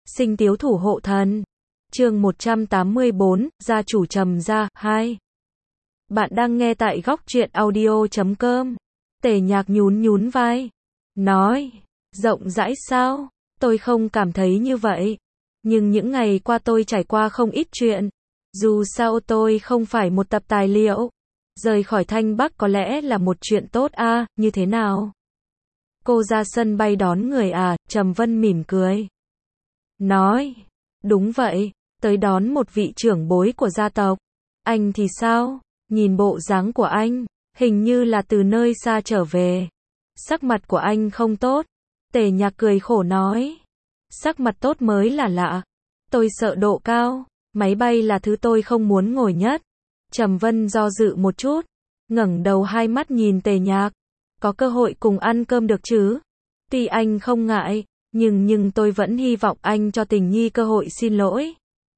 Sinh Tiếu Thủ Hộ Thần. Chương 184, gia chủ Trầm gia 2. Bạn đang nghe tại góc truyện audio.com. Tề Nhạc nhún vai, nói, rộng rãi sao? Tôi không cảm thấy như vậy. Nhưng những ngày qua tôi trải qua không ít chuyện. Dù sao tôi không phải một tập tài liệu. Rời khỏi Thanh Bắc có lẽ là một chuyện tốt à, như thế nào? Cô ra sân bay đón người à? Trầm Vân mỉm cười. Nói, đúng vậy, tới đón một vị trưởng bối của gia tộc. Anh thì sao? Nhìn bộ dáng của anh, hình như là từ nơi xa trở về. Sắc mặt của anh không tốt. Tề Nhạc cười khổ nói. Sắc mặt tốt mới là lạ. Tôi sợ độ cao, máy bay là thứ tôi không muốn ngồi nhất. Trầm Vân do dự một chút, ngẩng đầu hai mắt nhìn Tề Nhạc. Có cơ hội cùng ăn cơm được chứ? Tuy anh không ngại, nhưng tôi vẫn hy vọng anh cho Tình Nhi cơ hội xin lỗi.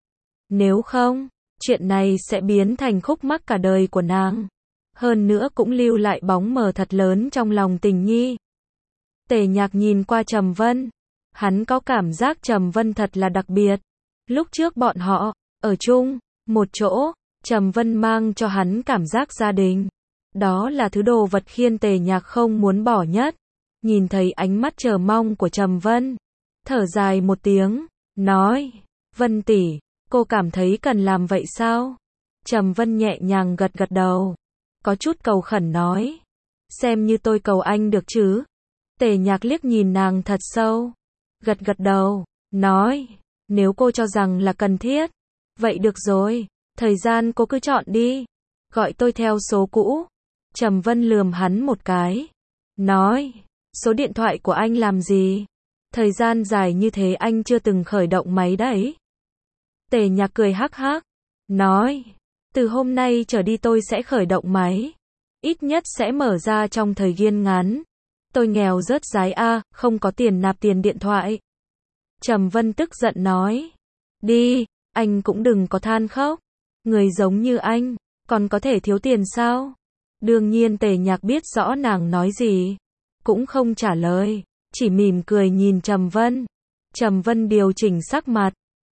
Nếu không, chuyện này sẽ biến thành khúc mắc cả đời của nàng. Hơn nữa cũng lưu lại bóng mờ thật lớn trong lòng Tình Nhi. Tề Nhạc nhìn qua Trầm Vân. Hắn có cảm giác Trầm Vân thật là đặc biệt. Lúc trước bọn họ, ở chung, một chỗ, Trầm Vân mang cho hắn cảm giác gia đình. Đó là thứ đồ vật khiến Tề Nhạc không muốn bỏ nhất. Nhìn thấy ánh mắt chờ mong của Trầm Vân, thở dài một tiếng, nói, Vân tỷ, cô cảm thấy cần làm vậy sao? Trầm Vân nhẹ nhàng gật đầu, có chút cầu khẩn nói, xem như tôi cầu anh được chứ? Tề Nhạc liếc nhìn nàng thật sâu, gật đầu, nói, nếu cô cho rằng là cần thiết, vậy được rồi, thời gian cô cứ chọn đi, gọi tôi theo số cũ. Trầm Vân lườm hắn một cái, nói, số điện thoại của anh làm gì? Thời gian dài như thế anh chưa từng khởi động máy đấy. Tề Nhạc cười hắc hắc, nói, từ hôm nay trở đi tôi sẽ khởi động máy. Ít nhất sẽ mở ra trong thời gian ngắn. Tôi nghèo rớt rái a, không có tiền nạp tiền điện thoại. Trầm Vân tức giận nói, đi, anh cũng đừng có than khóc. Người giống như anh, còn có thể thiếu tiền sao? Đương nhiên Tề Nhạc biết rõ nàng nói gì. Cũng không trả lời, chỉ mỉm cười nhìn Trầm Vân. Trầm Vân điều chỉnh sắc mặt,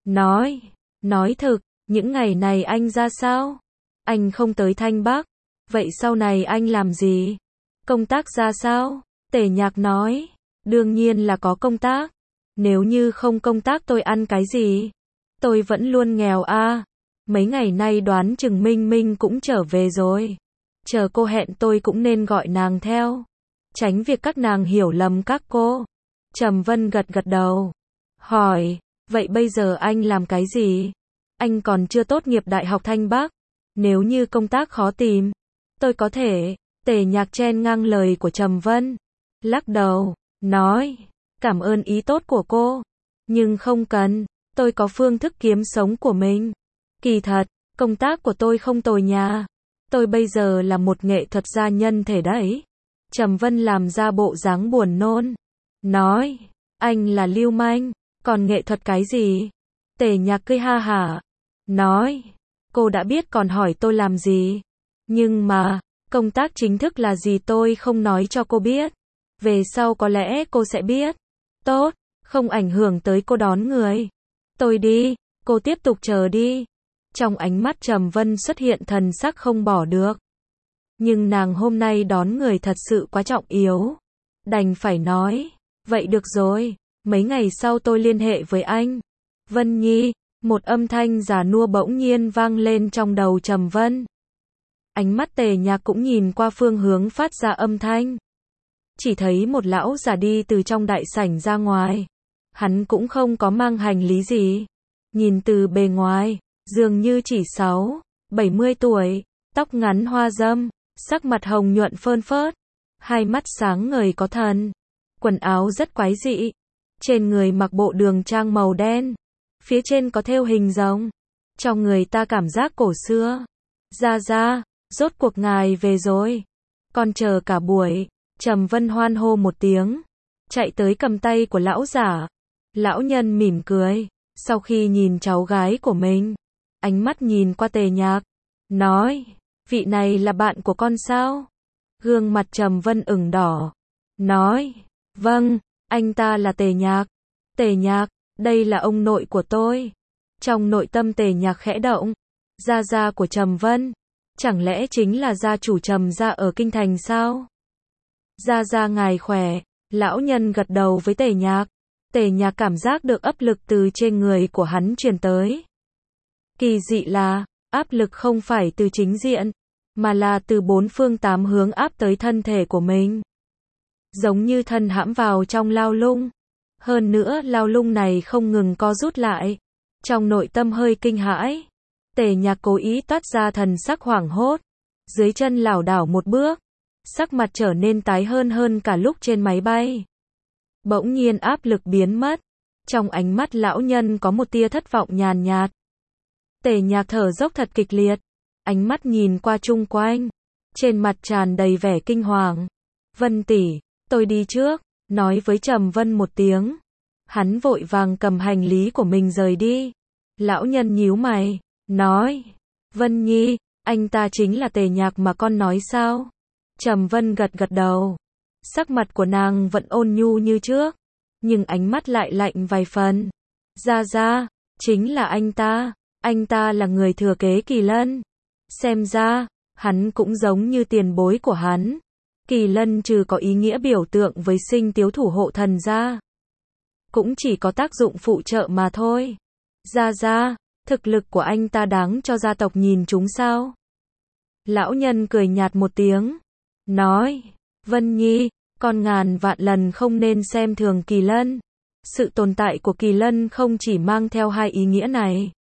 nói thực, những ngày này anh ra sao? Anh không tới Thanh Bắc, vậy sau này anh làm gì? Công tác ra sao? Tề Nhạc nói, đương nhiên là có công tác. Nếu như không công tác tôi ăn cái gì? Tôi vẫn luôn nghèo a. Mấy ngày nay đoán chừng Minh Minh cũng trở về rồi. Chờ cô hẹn tôi cũng nên gọi nàng theo. Tránh việc các nàng hiểu lầm các cô. Trầm Vân gật đầu. Hỏi, vậy bây giờ anh làm cái gì? Anh còn chưa tốt nghiệp Đại học Thanh Bắc. Nếu như công tác khó tìm, tôi có thể. Tề Nhạc chen ngang lời của Trầm Vân. Lắc đầu, nói, cảm ơn ý tốt của cô. Nhưng không cần, tôi có phương thức kiếm sống của mình. Kỳ thật, công tác của tôi không tồi nha. Tôi bây giờ là một nghệ thuật gia nhân thể đấy. Trầm Vân làm ra bộ dáng buồn nôn. Nói, anh là lưu manh, còn nghệ thuật cái gì? Tề Nhạc cười ha hả. Nói, cô đã biết còn hỏi tôi làm gì? Nhưng mà, công tác chính thức là gì tôi không nói cho cô biết. Về sau có lẽ cô sẽ biết. Tốt, không ảnh hưởng tới cô đón người. Tôi đi, cô tiếp tục chờ đi. Trong ánh mắt Trầm Vân xuất hiện thần sắc không bỏ được. Nhưng nàng hôm nay đón người thật sự quá trọng yếu. Đành phải nói, vậy được rồi, mấy ngày sau tôi liên hệ với anh. Vân Nhi, một âm thanh già nua bỗng nhiên vang lên trong đầu Trầm Vân. Ánh mắt Tề Nhạc cũng nhìn qua phương hướng phát ra âm thanh. Chỉ thấy một lão già đi từ trong đại sảnh ra ngoài. Hắn cũng không có mang hành lý gì. Nhìn từ bề ngoài, dường như chỉ 70 tuổi, tóc ngắn hoa râm, sắc mặt hồng nhuận phơn phớt, hai mắt sáng ngời có thần, quần áo rất quái dị, trên người mặc bộ đường trang màu đen, phía trên có thêu hình rồng, cho người ta cảm giác cổ xưa. Ra, rốt cuộc ngài về rồi, con chờ cả buổi. Trầm Vân hoan hô một tiếng, chạy tới cầm tay của lão giả. Lão nhân mỉm cười, sau khi nhìn cháu gái của mình, ánh mắt nhìn qua Tề Nhạc, nói, vị này là bạn của con sao? Gương mặt Trầm Vân ửng đỏ, nói, vâng, anh ta là Tề Nhạc. Tề Nhạc, Đây là ông nội của tôi. Trong nội tâm Tề Nhạc khẽ động. Gia gia của Trầm Vân. Chẳng lẽ chính là gia chủ Trầm gia ở kinh thành sao? Gia gia ngài khỏe. Lão nhân gật đầu với Tề Nhạc. Tề Nhạc cảm giác được áp lực từ trên người của hắn truyền tới. Kỳ dị là, áp lực không phải từ chính diện, mà là từ bốn phương tám hướng áp tới thân thể của mình. Giống như thân hãm vào trong lao lung. Hơn nữa lao lung này không ngừng co rút lại. Trong nội tâm hơi kinh hãi. Tề Nhạc cố ý toát ra thần sắc hoảng hốt. Dưới chân lảo đảo một bước. Sắc mặt trở nên tái hơn cả lúc trên máy bay. Bỗng nhiên áp lực biến mất. Trong ánh mắt lão nhân có một tia thất vọng nhàn nhạt. Tề Nhạc thở dốc thật kịch liệt. Ánh mắt nhìn qua chung quanh. Trên mặt tràn đầy vẻ kinh hoàng. Vân tỷ, tôi đi trước. Nói với Trầm Vân một tiếng. Hắn vội vàng cầm hành lý của mình rời đi. Lão nhân nhíu mày. Nói. Vân Nhi, anh ta chính là Tề Nhạc mà con nói sao? Trầm Vân gật đầu. Sắc mặt của nàng vẫn ôn nhu như trước. Nhưng ánh mắt lại lạnh vài phần. Gia, chính là anh ta. Anh ta là người thừa kế Kỳ Lân. Xem ra, hắn cũng giống như tiền bối của hắn. Kỳ Lân trừ có ý nghĩa biểu tượng với Sinh Tiếu thủ hộ thần ra, cũng chỉ có tác dụng phụ trợ mà thôi. Gia, thực lực của anh ta đáng cho gia tộc nhìn chúng sao? Lão nhân cười nhạt một tiếng. Nói, Vân Nhi, con ngàn vạn lần không nên xem thường Kỳ Lân. Sự tồn tại của Kỳ Lân không chỉ mang theo hai ý nghĩa này.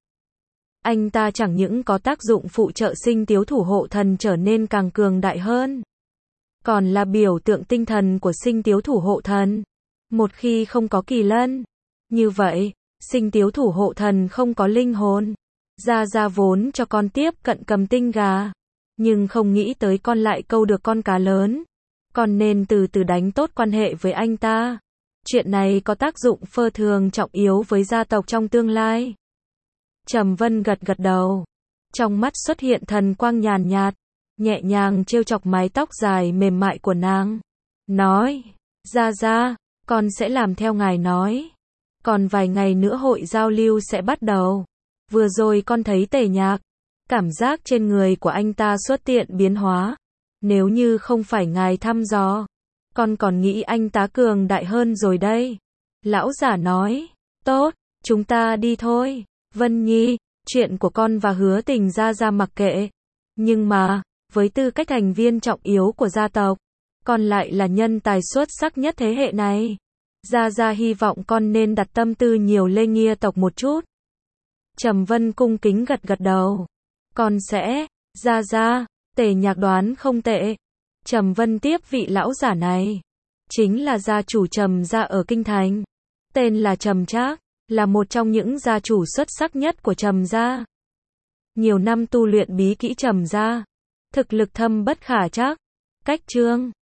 Anh ta chẳng những có tác dụng phụ trợ Sinh Tiếu thủ hộ thần trở nên càng cường đại hơn, còn là biểu tượng tinh thần của Sinh Tiếu thủ hộ thần. Một khi không có Kỳ Lân, như vậy, Sinh Tiếu thủ hộ thần không có linh hồn. Gia vốn cho con tiếp cận cầm tinh gà, nhưng không nghĩ tới con lại câu được con cá lớn. Con nên từ từ đánh tốt quan hệ với anh ta. Chuyện này có tác dụng phi thường trọng yếu với gia tộc trong tương lai. Trầm Vân gật đầu. Trong mắt xuất hiện thần quang nhàn nhạt, nhẹ nhàng trêu chọc mái tóc dài mềm mại của nàng. Nói, Gia, con sẽ làm theo ngài nói. Còn vài ngày nữa hội giao lưu sẽ bắt đầu. Vừa rồi con thấy Tề Nhạc, cảm giác trên người của anh ta xuất hiện biến hóa. Nếu như không phải ngài thăm dò, con còn nghĩ anh ta cường đại hơn rồi đây. Lão giả nói, tốt, chúng ta đi thôi. Vân Nhi, chuyện của con và Hứa Tình Gia mặc kệ. Nhưng mà, với tư cách thành viên trọng yếu của gia tộc, con lại là nhân tài xuất sắc nhất thế hệ này. Gia hy vọng con nên đặt tâm tư nhiều lên Nghia tộc một chút. Trầm Vân cung kính gật đầu. Con sẽ, Gia, Tề Nhạc đoán không tệ. Trầm Vân tiếp vị lão giả này. Chính là gia chủ Trầm gia ở Kinh Thành. Tên là Trầm Trác, là một trong những gia chủ xuất sắc nhất của Trầm gia. Nhiều năm tu luyện bí kỹ Trầm gia. Thực lực thâm bất khả trắc. Cách chương